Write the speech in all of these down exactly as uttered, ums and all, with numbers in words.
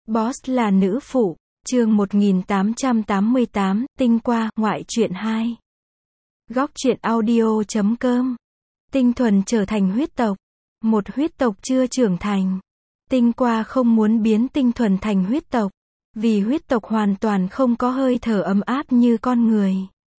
Boss là nữ phụ, chương một nghìn tám trăm tám mươi tám, tinh qua, ngoại truyện hai. Góc truyện audio chấm com. Tinh thuần trở thành huyết tộc. Một huyết tộc chưa trưởng thành. Tinh qua không muốn biến tinh thuần thành huyết tộc. Vì huyết tộc hoàn toàn không có hơi thở ấm áp như con người.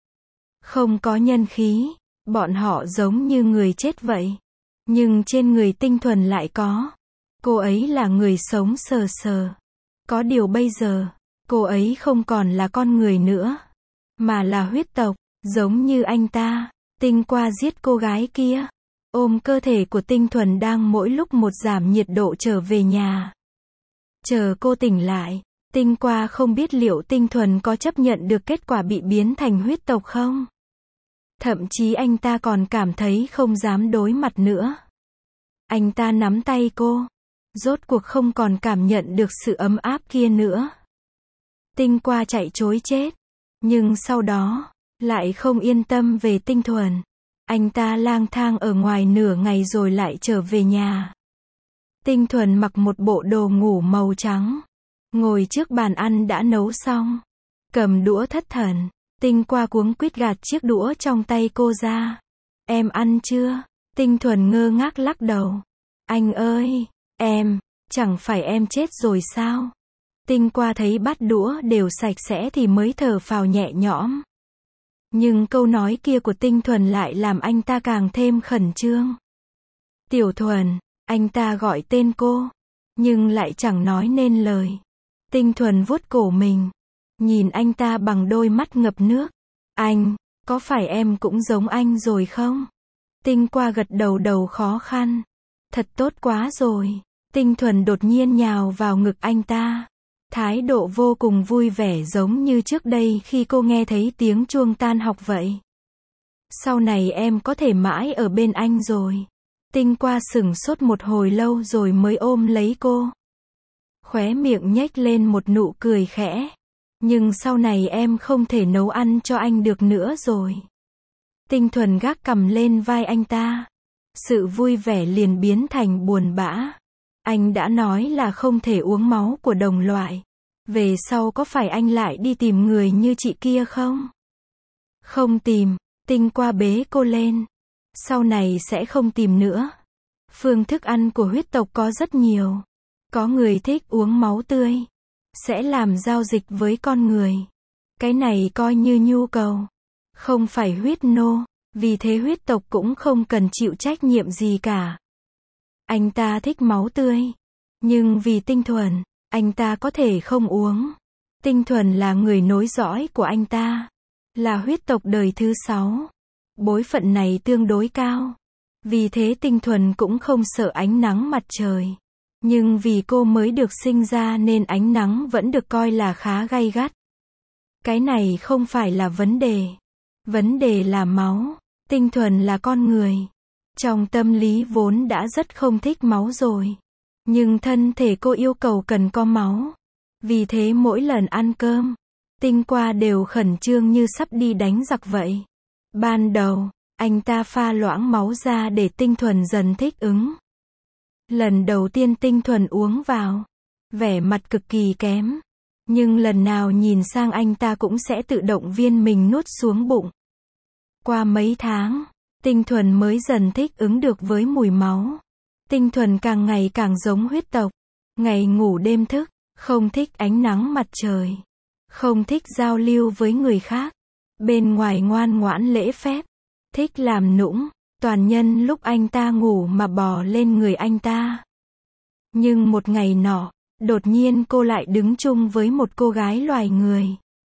Không có nhân khí. Bọn họ giống như người chết vậy. Nhưng trên người tinh thuần lại có. Cô ấy là người sống sờ sờ. Có điều bây giờ, cô ấy không còn là con người nữa, mà là huyết tộc, giống như anh ta. Tinh qua giết cô gái kia, ôm cơ thể của tinh thuần đang mỗi lúc một giảm nhiệt độ trở về nhà. Chờ cô tỉnh lại, tinh qua không biết liệu tinh thuần có chấp nhận được kết quả bị biến thành huyết tộc không? Thậm chí anh ta còn cảm thấy không dám đối mặt nữa. Anh ta nắm tay cô. Rốt cuộc không còn cảm nhận được sự ấm áp kia nữa. Tinh qua chạy trối chết. Nhưng sau đó, lại không yên tâm về tinh thuần. Anh ta lang thang ở ngoài nửa ngày rồi lại trở về nhà. Tinh thuần mặc một bộ đồ ngủ màu trắng. Ngồi trước bàn ăn đã nấu xong. Cầm đũa thất thần. Tinh qua cuống quýt gạt chiếc đũa trong tay cô ra. Em ăn chưa? Tinh thuần ngơ ngác lắc đầu. Anh ơi! Em, chẳng phải em chết rồi sao? Tinh qua thấy bát đũa đều sạch sẽ thì mới thở phào nhẹ nhõm. Nhưng câu nói kia của tinh thuần lại làm anh ta càng thêm khẩn trương. Tiểu thuần, anh ta gọi tên cô, nhưng lại chẳng nói nên lời. Tinh thuần vuốt cổ mình, nhìn anh ta bằng đôi mắt ngập nước. Anh, có phải em cũng giống anh rồi không? Tinh qua gật đầu đầu khó khăn. Thật tốt quá rồi. Tinh thuần đột nhiên nhào vào ngực anh ta. Thái độ vô cùng vui vẻ giống như trước đây khi cô nghe thấy tiếng chuông tan học vậy. Sau này em có thể mãi ở bên anh rồi. Tinh qua sửng sốt một hồi lâu rồi mới ôm lấy cô. Khóe miệng nhếch lên một nụ cười khẽ. Nhưng sau này em không thể nấu ăn cho anh được nữa rồi. Tinh thuần gác cằm lên vai anh ta. Sự vui vẻ liền biến thành buồn bã. Anh đã nói là không thể uống máu của đồng loại. Về sau có phải anh lại đi tìm người như chị kia không? Không tìm. Tinh qua bế cô lên. Sau này sẽ không tìm nữa. Phương thức ăn của huyết tộc có rất nhiều. Có người thích uống máu tươi. Sẽ làm giao dịch với con người. Cái này coi như nhu cầu. Không phải huyết nô. Vì thế huyết tộc cũng không cần chịu trách nhiệm gì cả. Anh ta thích máu tươi. Nhưng vì tinh thuần, anh ta có thể không uống. Tinh thuần là người nối dõi của anh ta. Là huyết tộc đời thứ sáu. Bối phận này tương đối cao. Vì thế tinh thuần cũng không sợ ánh nắng mặt trời. Nhưng vì cô mới được sinh ra nên ánh nắng vẫn được coi là khá gay gắt. Cái này không phải là vấn đề. Vấn đề là máu. Tinh thuần là con người. Trong tâm lý vốn đã rất không thích máu rồi. Nhưng thân thể cô yêu cầu cần có máu. Vì thế mỗi lần ăn cơm, tinh qua đều khẩn trương như sắp đi đánh giặc vậy. Ban đầu, anh ta pha loãng máu ra để tinh thuần dần thích ứng. Lần đầu tiên tinh thuần uống vào, vẻ mặt cực kỳ kém. Nhưng lần nào nhìn sang anh ta cũng sẽ tự động viên mình nuốt xuống bụng. Qua mấy tháng, tinh thuần mới dần thích ứng được với mùi máu. Tinh thuần càng ngày càng giống huyết tộc. Ngày ngủ đêm thức, không thích ánh nắng mặt trời. Không thích giao lưu với người khác. Bên ngoài ngoan ngoãn lễ phép. Thích làm nũng, toàn nhân lúc anh ta ngủ mà bò lên người anh ta. Nhưng một ngày nọ, đột nhiên cô lại đứng chung với một cô gái loài người.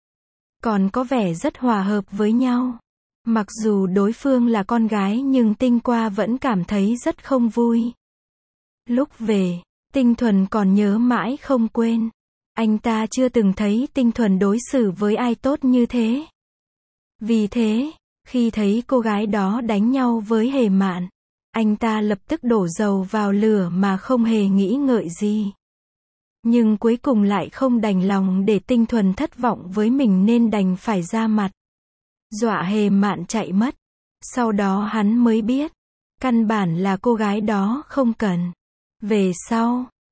Còn có vẻ rất hòa hợp với nhau. Mặc dù đối phương là con gái nhưng tinh qua vẫn cảm thấy rất không vui. Lúc về, tinh thuần còn nhớ mãi không quên. Anh ta chưa từng thấy tinh thuần đối xử với ai tốt như thế. Vì thế, khi thấy cô gái đó đánh nhau với Hề Mạn, anh ta lập tức đổ dầu vào lửa mà không hề nghĩ ngợi gì. Nhưng cuối cùng lại không đành lòng để tinh thuần thất vọng với mình nên đành phải ra mặt. Dọa Hề Mạn chạy mất. Sau đó hắn mới biết, căn bản là cô gái đó không cần. Về sau,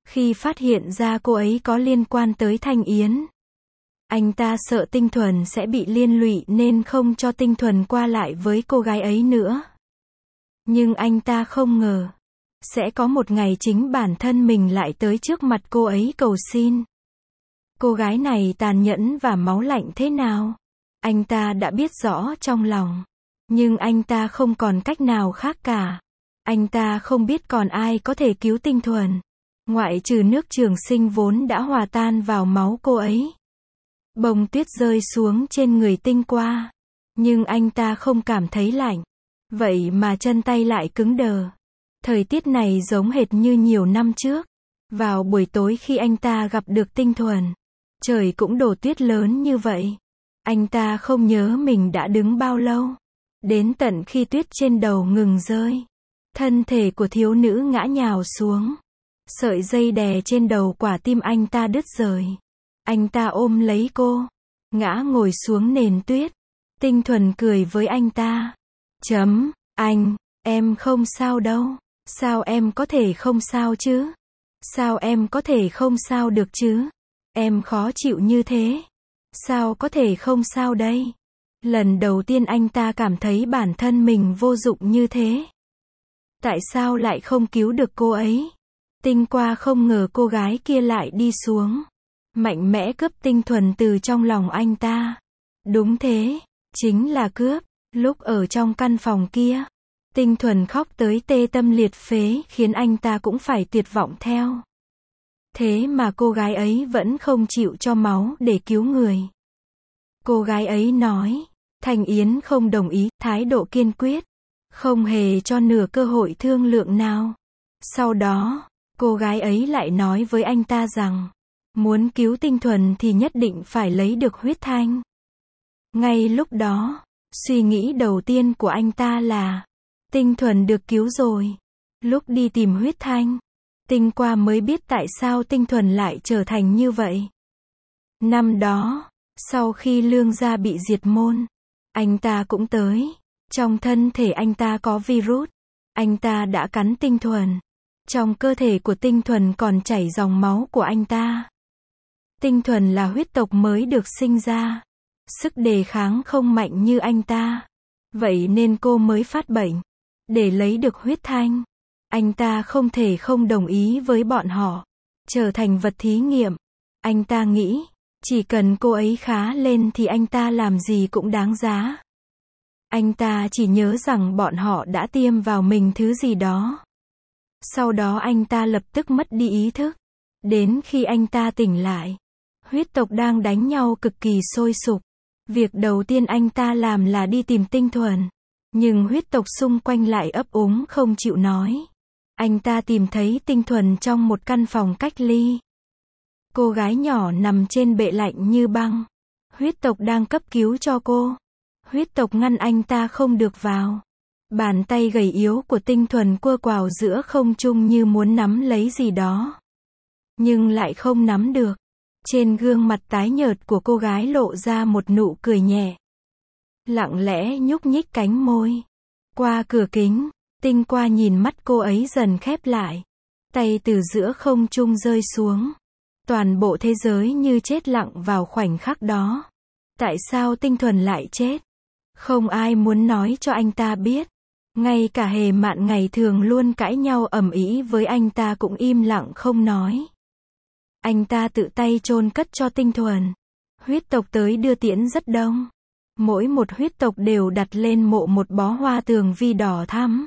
Khi phát hiện ra cô ấy có liên quan tới Thanh Yến, anh ta sợ Tinh Thuần sẽ bị liên lụy nên không cho Tinh Thuần qua lại với cô gái ấy nữa. Nhưng anh ta không ngờ, sẽ có một ngày chính bản thân mình lại tới trước mặt cô ấy cầu xin. Cô gái này tàn nhẫn và máu lạnh thế nào, anh ta đã biết rõ trong lòng. Nhưng anh ta không còn cách nào khác cả. Anh ta không biết còn ai có thể cứu Tinh Thuần, ngoại trừ nước Trường Sinh vốn đã hòa tan vào máu cô ấy. Bông tuyết rơi xuống trên người Tinh Qua, nhưng anh ta không cảm thấy lạnh. Vậy mà chân tay lại cứng đờ. Thời tiết này giống hệt như nhiều năm trước. Vào buổi tối khi anh ta gặp được Tinh Thuần, trời cũng đổ tuyết lớn như vậy. Anh ta không nhớ mình đã đứng bao lâu. Đến tận khi tuyết trên đầu ngừng rơi, thân thể của thiếu nữ ngã nhào xuống. Sợi dây đè trên đầu quả tim anh ta đứt rời. Anh ta ôm lấy cô, ngã ngồi xuống nền tuyết. Tinh Thuần cười với anh ta. Chấm, anh, em không sao đâu. Sao em có thể không sao chứ? Sao em có thể không sao được chứ? Em khó chịu như thế. Sao có thể không sao đây? Lần đầu tiên anh ta cảm thấy bản thân mình vô dụng như thế. Tại sao lại không cứu được cô ấy? Tinh Qua không ngờ cô gái kia lại đi xuống, mạnh mẽ cướp Tinh Thuần từ trong lòng anh ta. Đúng thế, chính là cướp. Lúc ở trong căn phòng kia, Tinh Thuần khóc tới tê tâm liệt phế khiến anh ta cũng phải tuyệt vọng theo. Thế mà cô gái ấy vẫn không chịu cho máu để cứu người. Cô gái ấy nói, Thanh Yến không đồng ý, thái độ kiên quyết, không hề cho nửa cơ hội thương lượng nào. Sau đó, cô gái ấy lại nói với anh ta rằng, muốn cứu Tinh Thuần thì nhất định phải lấy được huyết thanh. Ngay lúc đó, suy nghĩ đầu tiên của anh ta là, Tinh Thuần được cứu rồi. Lúc đi tìm huyết thanh, Tinh Qua mới biết tại sao Tinh Thuần lại trở thành như vậy. Năm đó, sau khi Lương gia bị diệt môn, anh ta cũng tới. Trong thân thể anh ta có virus. Anh ta đã cắn Tinh Thuần. Trong cơ thể của Tinh Thuần còn chảy dòng máu của anh ta. Tinh Thuần là huyết tộc mới được sinh ra. Sức đề kháng không mạnh như anh ta. Vậy nên cô mới phát bệnh. Để lấy được huyết thanh, anh ta không thể không đồng ý với bọn họ. Trở thành vật thí nghiệm. Anh ta nghĩ, chỉ cần cô ấy khá lên thì anh ta làm gì cũng đáng giá. Anh ta chỉ nhớ rằng bọn họ đã tiêm vào mình thứ gì đó. Sau đó anh ta lập tức mất đi ý thức. Đến khi anh ta tỉnh lại, huyết tộc đang đánh nhau cực kỳ sôi sục. Việc đầu tiên anh ta làm là đi tìm Tinh Thuần. Nhưng huyết tộc xung quanh lại ấp úng không chịu nói. Anh ta tìm thấy Tinh Thuần trong một căn phòng cách ly. Cô gái nhỏ nằm trên bệ lạnh như băng. Huyết tộc đang cấp cứu cho cô. Huyết tộc ngăn anh ta không được vào. Bàn tay gầy yếu của Tinh Thuần quơ quào giữa không trung như muốn nắm lấy gì đó. Nhưng lại không nắm được. Trên gương mặt tái nhợt của cô gái lộ ra một nụ cười nhẹ. Lặng lẽ nhúc nhích cánh môi. Qua cửa kính, Tinh Qua nhìn mắt cô ấy dần khép lại. Tay từ giữa không trung rơi xuống. Toàn bộ thế giới như chết lặng vào khoảnh khắc đó. Tại sao Tinh Thuần lại chết? Không ai muốn nói cho anh ta biết. Ngay cả Hề Mạn ngày thường luôn cãi nhau ầm ĩ với anh ta cũng im lặng không nói. Anh ta tự tay chôn cất cho Tinh Thuần. Huyết tộc tới đưa tiễn rất đông. Mỗi một huyết tộc đều đặt lên mộ một bó hoa tường vi đỏ thắm.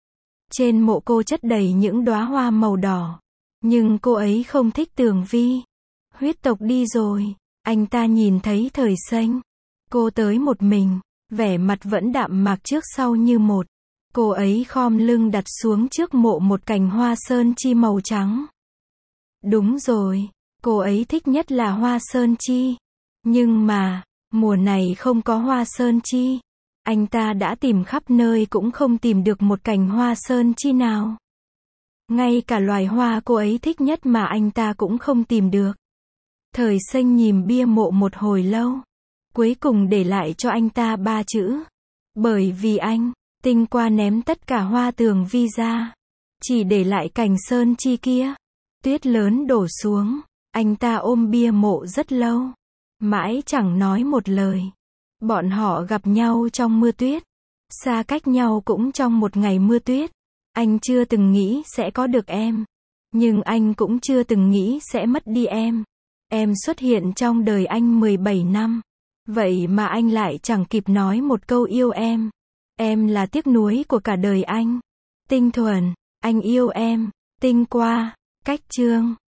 Trên mộ cô chất đầy những đóa hoa màu đỏ. Nhưng cô ấy không thích tường vi. Huyết tộc đi rồi, anh ta nhìn thấy Thời Xanh. Cô tới một mình, vẻ mặt vẫn đạm mạc trước sau như một. Cô ấy khom lưng đặt xuống trước mộ một cành hoa sơn chi màu trắng. Đúng rồi, cô ấy thích nhất là hoa sơn chi. Nhưng mà, mùa này không có hoa sơn chi. Anh ta đã tìm khắp nơi cũng không tìm được một cành hoa sơn chi nào. Ngay cả loài hoa cô ấy thích nhất mà anh ta cũng không tìm được. Thời Xanh nhìn bia mộ một hồi lâu. Cuối cùng để lại cho anh ta ba chữ. Bởi vì anh, Tinh Qua ném tất cả hoa tường vi ra. Chỉ để lại cành sơn chi kia. Tuyết lớn đổ xuống, anh ta ôm bia mộ rất lâu, mãi chẳng nói một lời. Bọn họ gặp nhau trong mưa tuyết, xa cách nhau cũng trong một ngày mưa tuyết. Anh chưa từng nghĩ sẽ có được em, nhưng anh cũng chưa từng nghĩ sẽ mất đi em. Em xuất hiện trong đời anh mười bảy năm, vậy mà anh lại chẳng kịp nói một câu yêu em. Em là tiếc nuối của cả đời anh. Tinh Thuần, anh yêu em. Tinh qua, cách chương.